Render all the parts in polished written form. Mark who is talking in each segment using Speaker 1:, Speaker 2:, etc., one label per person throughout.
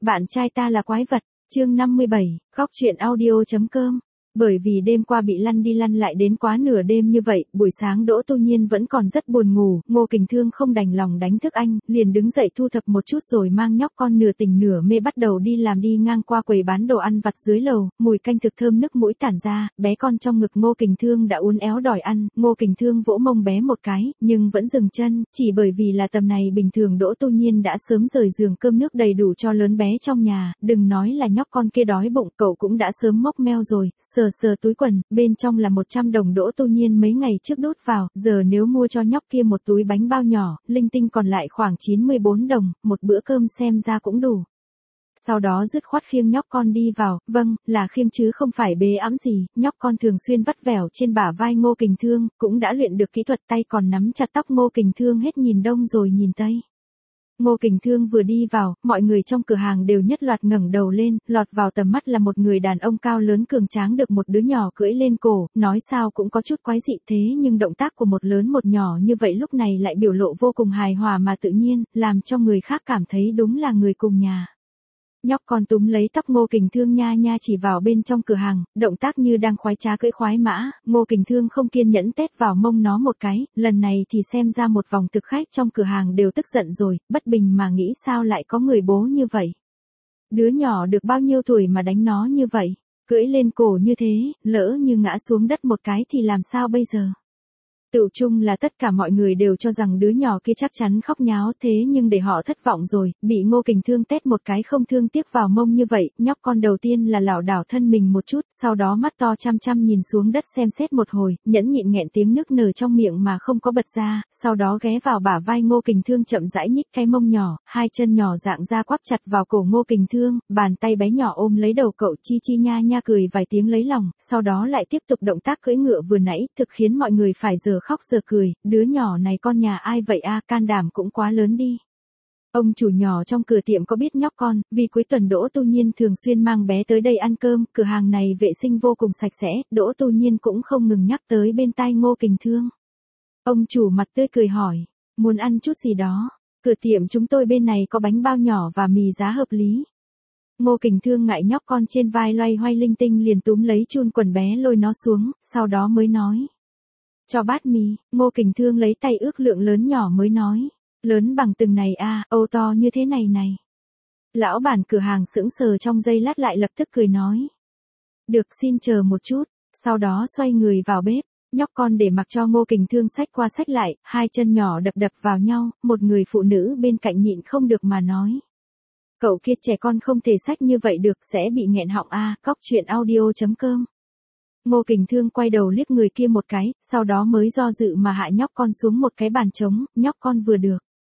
Speaker 1: Bạn trai ta là quái vật, chương 57, góc truyện audio.com. Bởi vì đêm qua bị lăn đi lăn lại đến quá nửa đêm như vậy, buổi sáng Đỗ Tu Nhiên vẫn còn rất buồn ngủ, Ngô Kình Thương không đành lòng đánh thức anh, liền đứng dậy thu thập một chút rồi mang nhóc con nửa tỉnh nửa mê bắt đầu đi làm. Đi ngang qua quầy bán đồ ăn vặt dưới lầu, mùi canh thực thơm nức mũi tản ra, bé con trong ngực Ngô Kình Thương đã uốn éo đòi ăn, Ngô Kình Thương vỗ mông bé một cái, nhưng vẫn dừng chân, chỉ bởi vì là tầm này bình thường Đỗ Tu Nhiên đã sớm rời giường cơm nước đầy đủ cho lớn bé trong nhà, đừng nói là nhóc con kia đói bụng, cậu cũng đã sớm mốc meo rồi, sờ túi quần, bên trong là 100 đồng Đỗ Tu Nhiên mấy ngày trước đút vào, giờ nếu mua cho nhóc kia một túi bánh bao nhỏ, linh tinh còn lại khoảng 94 đồng, một bữa cơm xem ra cũng đủ. Sau đó dứt khoát khiêng nhóc con đi vào, vâng, là khiêng chứ không phải bế ẵm gì, nhóc con thường xuyên vắt vẻo trên bả vai Ngô Kình Thương, cũng đã luyện được kỹ thuật tay còn nắm chặt tóc Ngô Kình Thương hết nhìn đông rồi nhìn tây. Ngô Kình Thương vừa đi vào, mọi người trong cửa hàng đều nhất loạt ngẩng đầu lên, lọt vào tầm mắt là một người đàn ông cao lớn cường tráng được một đứa nhỏ cưỡi lên cổ, nói sao cũng có chút quái dị thế nhưng động tác của một lớn một nhỏ như vậy lúc này lại biểu lộ vô cùng hài hòa mà tự nhiên, làm cho người khác cảm thấy đúng là người cùng nhà. Nhóc con túm lấy tóc Ngô Kình Thương nha nha chỉ vào bên trong cửa hàng, động tác như đang khoái trá cưỡi khoái mã, Ngô Kình Thương không kiên nhẫn tét vào mông nó một cái, lần này thì xem ra một vòng thực khách trong cửa hàng đều tức giận rồi, bất bình mà nghĩ sao lại có người bố như vậy. Đứa nhỏ được bao nhiêu tuổi mà đánh nó như vậy, cưỡi lên cổ như thế, lỡ như ngã xuống đất một cái thì làm sao bây giờ. Tựu chung là tất cả mọi người đều cho rằng đứa nhỏ kia chắc chắn khóc nháo thế nhưng để họ thất vọng rồi, bị Ngô Kình Thương tét một cái không thương tiếc vào mông như vậy, nhóc con đầu tiên là lảo đảo thân mình một chút, sau đó mắt to chăm chăm nhìn xuống đất xem xét một hồi, nhẫn nhịn nghẹn tiếng nức nở trong miệng mà không có bật ra, sau đó ghé vào bả vai Ngô Kình Thương chậm rãi nhích cái mông nhỏ, hai chân nhỏ dạng ra quắp chặt vào cổ Ngô Kình Thương, bàn tay bé nhỏ ôm lấy đầu cậu chi chi nha nha cười vài tiếng lấy lòng, sau đó lại tiếp tục động tác cưỡi ngựa vừa nãy, thực khiến mọi người phải giờ khóc giờ cười, đứa nhỏ này con nhà ai vậy a, can đảm cũng quá lớn đi. Ông chủ nhỏ trong cửa tiệm có biết nhóc con, vì cuối tuần Đỗ Tu Nhiên thường xuyên mang bé tới đây ăn cơm, cửa hàng này vệ sinh vô cùng sạch sẽ, Đỗ Tu Nhiên cũng không ngừng nhắc tới bên tai Ngô Kình Thương. Ông chủ mặt tươi cười hỏi, muốn ăn chút gì đó, cửa tiệm chúng tôi bên này có bánh bao nhỏ và mì giá hợp lý. Ngô Kình Thương ngại nhóc con trên vai loay hoay linh tinh liền túm lấy chun quần bé lôi nó xuống, sau đó mới nói. Cho bát mì, Ngô Kình Thương lấy tay ước lượng lớn nhỏ mới nói. Lớn bằng từng này a, Âu to như thế này này. Lão bản cửa hàng sững sờ trong giây lát lại lập tức cười nói. Được xin chờ một chút, sau đó xoay người vào bếp. Nhóc con để mặc cho Ngô Kình Thương xách qua xách lại, hai chân nhỏ đập đập vào nhau, một người phụ nữ bên cạnh nhịn không được mà nói. Cậu kia trẻ con không thể xách như vậy được sẽ bị nghẹn họng a, góc truyện audio.com. Ngô Kình Thương quay đầu liếc người kia một cái, sau đó mới do dự mà hạ nhóc con xuống một cái bàn trống, nhóc con vừa được.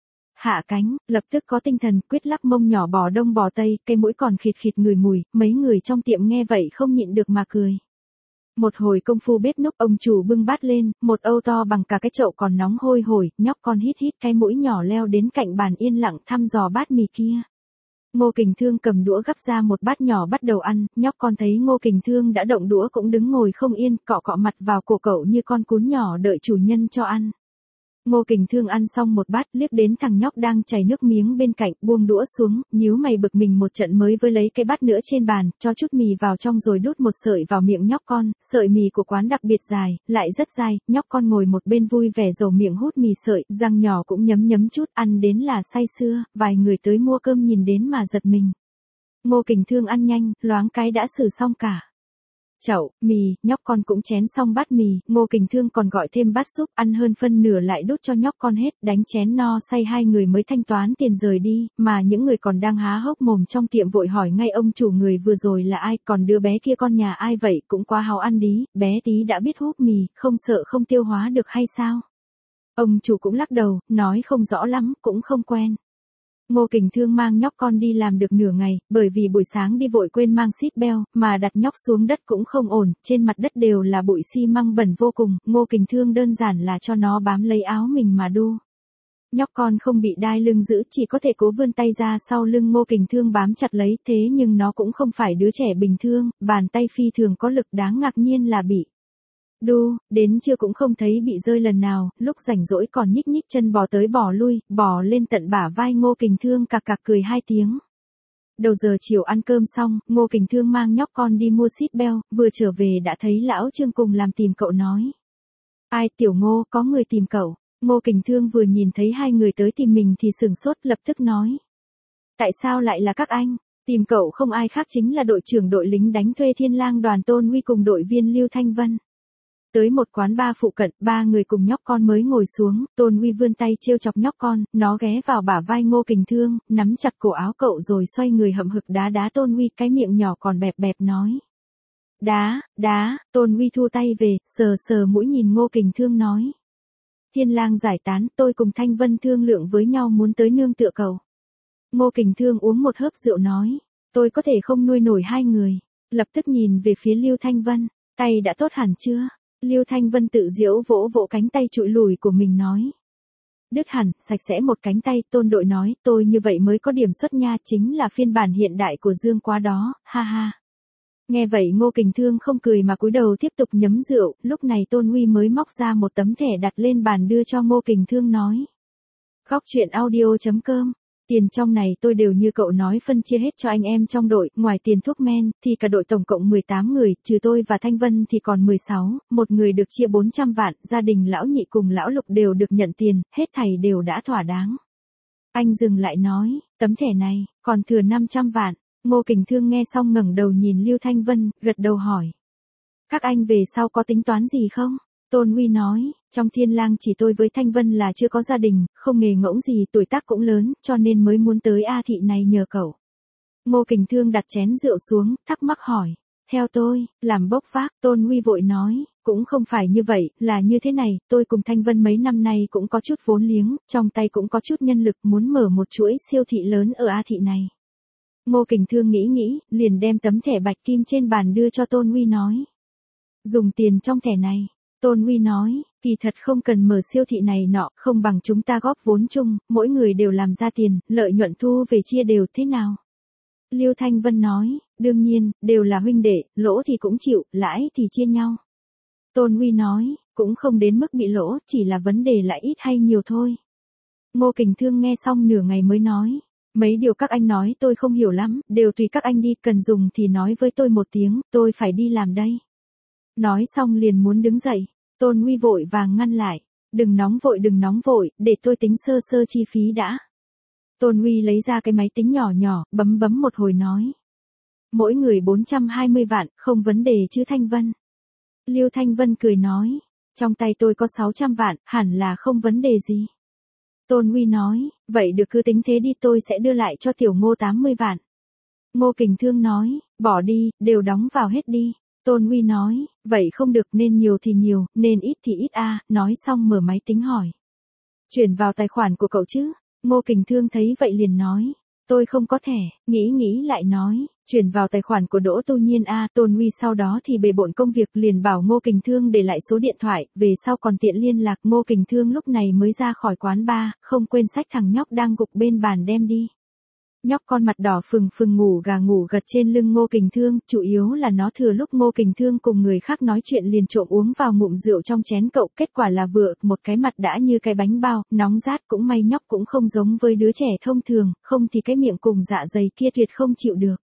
Speaker 1: Hạ cánh, lập tức có tinh thần, quyết lắc mông nhỏ bò đông bò tây, cây mũi còn khịt khịt ngửi mùi, mấy người trong tiệm nghe vậy không nhịn được mà cười. Một hồi công phu bếp núc ông chủ bưng bát lên, một âu to bằng cả cái chậu còn nóng hôi hổi, nhóc con hít hít cái mũi nhỏ leo đến cạnh bàn yên lặng thăm dò bát mì kia. Ngô Kình Thương cầm đũa gắp ra một bát nhỏ bắt đầu ăn, nhóc con thấy Ngô Kình Thương đã động đũa cũng đứng ngồi không yên, cọ cọ mặt vào cổ cậu như con cún nhỏ đợi chủ nhân cho ăn. Ngô Kình Thương ăn xong một bát liếc đến thằng nhóc đang chảy nước miếng bên cạnh, buông đũa xuống, nhíu mày bực mình một trận mới với lấy cái bát nữa trên bàn, cho chút mì vào trong rồi đút một sợi vào miệng nhóc con, sợi mì của quán đặc biệt dài, lại rất dai, nhóc con ngồi một bên vui vẻ dầu miệng hút mì sợi, răng nhỏ cũng nhấm nhấm chút, ăn đến là say sưa, vài người tới mua cơm nhìn đến mà giật mình. Ngô Kình Thương ăn nhanh, loáng cái đã xử xong cả. Chậu, mì, nhóc con cũng chén xong bát mì, Ngô Kình Thương còn gọi thêm bát súp, ăn hơn phân nửa lại đút cho nhóc con hết, đánh chén no say hai người mới thanh toán tiền rời đi, mà những người còn đang há hốc mồm trong tiệm vội hỏi ngay ông chủ người vừa rồi là ai, còn đứa bé kia con nhà ai vậy, cũng quá háo ăn đi, bé tí đã biết húp mì, không sợ không tiêu hóa được hay sao? Ông chủ cũng lắc đầu, nói không rõ lắm, cũng không quen. Ngô Kình Thương mang nhóc con đi làm được nửa ngày, bởi vì buổi sáng đi vội quên mang seat belt, mà đặt nhóc xuống đất cũng không ổn, trên mặt đất đều là bụi xi măng bẩn vô cùng, Ngô Kình Thương đơn giản là cho nó bám lấy áo mình mà đu. Nhóc con không bị đai lưng giữ, chỉ có thể cố vươn tay ra sau lưng Ngô Kình Thương bám chặt lấy, thế nhưng nó cũng không phải đứa trẻ bình thường, bàn tay phi thường có lực, đáng ngạc nhiên là bị đu, đến trưa cũng không thấy bị rơi lần nào, lúc rảnh rỗi còn nhích nhích chân bò tới bò lui, bò lên tận bả vai Ngô Kình Thương cạc cạc cười hai tiếng. Đầu giờ chiều ăn cơm xong, Ngô Kình Thương mang nhóc con đi mua seat belt, vừa trở về đã thấy lão Trương cùng làm tìm cậu nói. Ai Tiểu Ngô, có người tìm cậu. Ngô Kình Thương vừa nhìn thấy hai người tới tìm mình thì sửng sốt lập tức nói. Tại sao lại là các anh? Tìm cậu không ai khác chính là đội trưởng đội lính đánh thuê Thiên Lang đoàn Tôn Uy cùng đội viên Lưu Thanh Vân. Tới một quán bar phụ cận, ba người cùng nhóc con mới ngồi xuống, Tôn Uy vươn tay trêu chọc nhóc con, nó ghé vào bả vai Ngô Kình Thương, nắm chặt cổ áo cậu rồi xoay người hậm hực đá đá Tôn Uy, cái miệng nhỏ còn bẹp bẹp nói. Đá, Tôn Uy thu tay về, sờ sờ mũi nhìn Ngô Kình Thương nói. Thiên Lang giải tán, tôi cùng Thanh Vân thương lượng với nhau muốn tới nương tựa cậu. Ngô Kình Thương uống một hớp rượu nói, tôi có thể không nuôi nổi hai người, lập tức nhìn về phía Lưu Thanh Vân, tay đã tốt hẳn chưa? Lưu Thanh Vân tự giễu vỗ vỗ cánh tay trụi lùi của mình nói. Đứt hẳn, sạch sẽ một cánh tay, Tôn đội nói, tôi như vậy mới có điểm xuất nha, chính là phiên bản hiện đại của Dương Quá đó, ha ha. Nghe vậy Ngô Kình Thương không cười mà cúi đầu tiếp tục nhấm rượu, lúc này Tôn Uy mới móc ra một tấm thẻ đặt lên bàn đưa cho Ngô Kình Thương nói. Góc truyện audio.com, tiền trong này tôi đều như cậu nói phân chia hết cho anh em trong đội, ngoài tiền thuốc men, thì cả đội tổng cộng 18 người, trừ tôi và Thanh Vân thì còn 16, một người được chia 400 vạn, gia đình lão Nhị cùng lão Lục đều được nhận tiền, hết thảy đều đã thỏa đáng. Anh dừng lại nói, tấm thẻ này, còn thừa 500 vạn. Ngô Kình Thương nghe xong ngẩng đầu nhìn Lưu Thanh Vân, gật đầu hỏi. Các anh về sau có tính toán gì không? Tôn Uy nói, trong Thiên Lang chỉ tôi với Thanh Vân là chưa có gia đình, không nghề ngỗng gì, tuổi tác cũng lớn, cho nên mới muốn tới A thị này nhờ cậu. Ngô Kình Thương đặt chén rượu xuống, thắc mắc hỏi. Theo tôi, làm bốc vác, Tôn Uy vội nói, cũng không phải như vậy, là như thế này, tôi cùng Thanh Vân mấy năm nay cũng có chút vốn liếng, trong tay cũng có chút nhân lực muốn mở một chuỗi siêu thị lớn ở A thị này. Ngô Kình Thương nghĩ, liền đem tấm thẻ bạch kim trên bàn đưa cho Tôn Uy nói. Dùng tiền trong thẻ này, Tôn Uy nói, kỳ thật không cần mở siêu thị này nọ, không bằng chúng ta góp vốn chung, mỗi người đều làm ra tiền, lợi nhuận thu về chia đều thế nào? Lưu Thanh Vân nói, đương nhiên, đều là huynh đệ, lỗ thì cũng chịu, lãi thì chia nhau. Tôn Uy nói, cũng không đến mức bị lỗ, chỉ là vấn đề là ít hay nhiều thôi. Ngô Kình Thương nghe xong nửa ngày mới nói. Mấy điều các anh nói tôi không hiểu lắm, đều tùy các anh đi, cần dùng thì nói với tôi một tiếng, tôi phải đi làm đây. Nói xong liền muốn đứng dậy, Tôn Uy vội vàng ngăn lại, đừng nóng vội, để tôi tính sơ sơ chi phí đã. Tôn Uy lấy ra cái máy tính nhỏ, bấm một hồi nói. Mỗi người 420 vạn, không vấn đề chứ Thanh Vân. Lưu Thanh Vân cười nói, trong tay tôi có 600 vạn, hẳn là không vấn đề gì. Tôn Uy nói, vậy được cứ tính thế đi, tôi sẽ đưa lại cho Tiểu Ngô 80 vạn. Ngô Kình Thương nói, bỏ đi, đều đóng vào hết đi. Tôn Uy nói, vậy không được, nên nhiều thì nhiều, nên ít thì ít a. Nói xong mở máy tính hỏi. Chuyển vào tài khoản của cậu chứ? Ngô Kình Thương thấy vậy liền nói, tôi không có thẻ, nghĩ lại nói, chuyển vào tài khoản của Đỗ Tu Nhiên a. Tôn Uy sau đó thì bề bộn công việc liền bảo Ngô Kình Thương để lại số điện thoại, về sau còn tiện liên lạc. Ngô Kình Thương lúc này mới ra khỏi quán bar, không quên xách thằng nhóc đang gục bên bàn đem đi. Nhóc con mặt đỏ phừng ngủ gật trên lưng Ngô Kình Thương, chủ yếu là nó thừa lúc Ngô Kình Thương cùng người khác nói chuyện liền trộm uống vào ngụm rượu trong chén cậu, kết quả là vừa một cái mặt đã như cái bánh bao, nóng rát, cũng may nhóc cũng không giống với đứa trẻ thông thường, không thì cái miệng cùng dạ dày kia tuyệt không chịu được.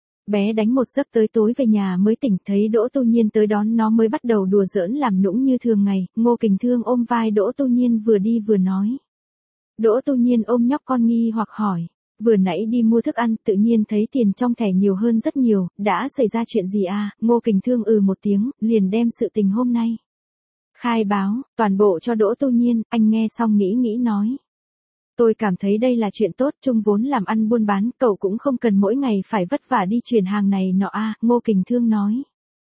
Speaker 1: Bé đánh một giấc tới tối về nhà mới tỉnh, thấy Đỗ Tu Nhiên tới đón nó mới bắt đầu đùa giỡn làm nũng như thường ngày. Ngô Kình Thương ôm vai Đỗ Tu Nhiên vừa đi vừa nói. Đỗ Tu Nhiên ôm nhóc con nghi hoặc hỏi. Vừa nãy đi mua thức ăn, tự nhiên thấy tiền trong thẻ nhiều hơn rất nhiều, đã xảy ra chuyện gì à? Ngô Kình Thương một tiếng, liền đem sự tình hôm nay khai báo, toàn bộ cho Đỗ Tu Nhiên. Anh nghe xong nghĩ nói. Tôi cảm thấy đây là chuyện tốt, chung vốn làm ăn buôn bán, cậu cũng không cần mỗi ngày phải vất vả đi chuyển hàng này nọ a. Ngô Kình Thương nói.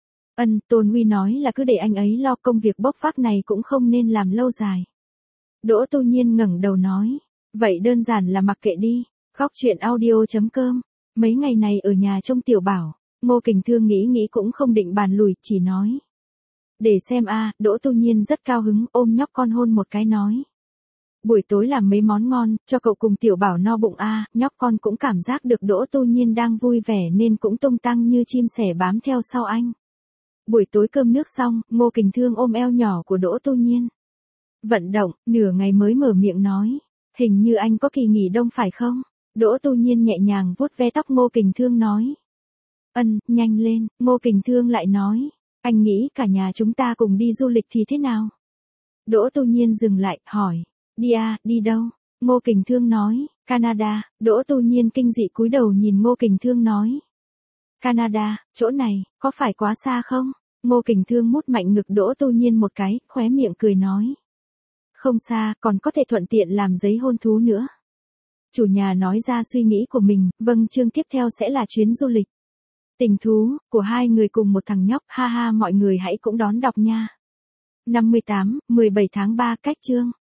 Speaker 1: Tôn Uy nói là cứ để anh ấy lo, công việc bốc vác này cũng không nên làm lâu dài. Đỗ Tu Nhiên ngẩng đầu nói. Vậy đơn giản là mặc kệ đi. Góc truyện audio.com, mấy ngày này ở nhà trông Tiểu Bảo. Ngô Kình Thương nghĩ cũng không định bàn lùi, chỉ nói. Để xem a. Đỗ Tu Nhiên rất cao hứng, ôm nhóc con hôn một cái nói. Buổi tối làm mấy món ngon, cho cậu cùng Tiểu Bảo no bụng a. Nhóc con cũng cảm giác được Đỗ Tu Nhiên đang vui vẻ nên cũng tung tăng như chim sẻ bám theo sau anh. Buổi tối cơm nước xong, Ngô Kình Thương ôm eo nhỏ của Đỗ Tu Nhiên. Vận động, nửa ngày mới mở miệng nói. Hình như anh có kỳ nghỉ đông phải không? Đỗ Tu Nhiên nhẹ nhàng vuốt ve tóc Ngô Kình Thương nói. Nhanh lên, Ngô Kình Thương lại nói. Anh nghĩ cả nhà chúng ta cùng đi du lịch thì thế nào? Đỗ Tu Nhiên dừng lại, hỏi. Đi à, đi đâu? Ngô Kình Thương nói. Canada. Đỗ Tu Nhiên kinh dị cúi đầu nhìn Ngô Kình Thương nói. Canada, chỗ này, có phải quá xa không? Ngô Kình Thương mút mạnh ngực Đỗ Tu Nhiên một cái, khóe miệng cười nói. Không xa, còn có thể thuận tiện làm giấy hôn thú nữa. Chủ nhà nói ra suy nghĩ của mình, vâng, chương tiếp theo sẽ là chuyến du lịch. Tình thú, của hai người cùng một thằng nhóc, ha ha, mọi người hãy cũng đón đọc nha. 58, 17 tháng 3 cách chương.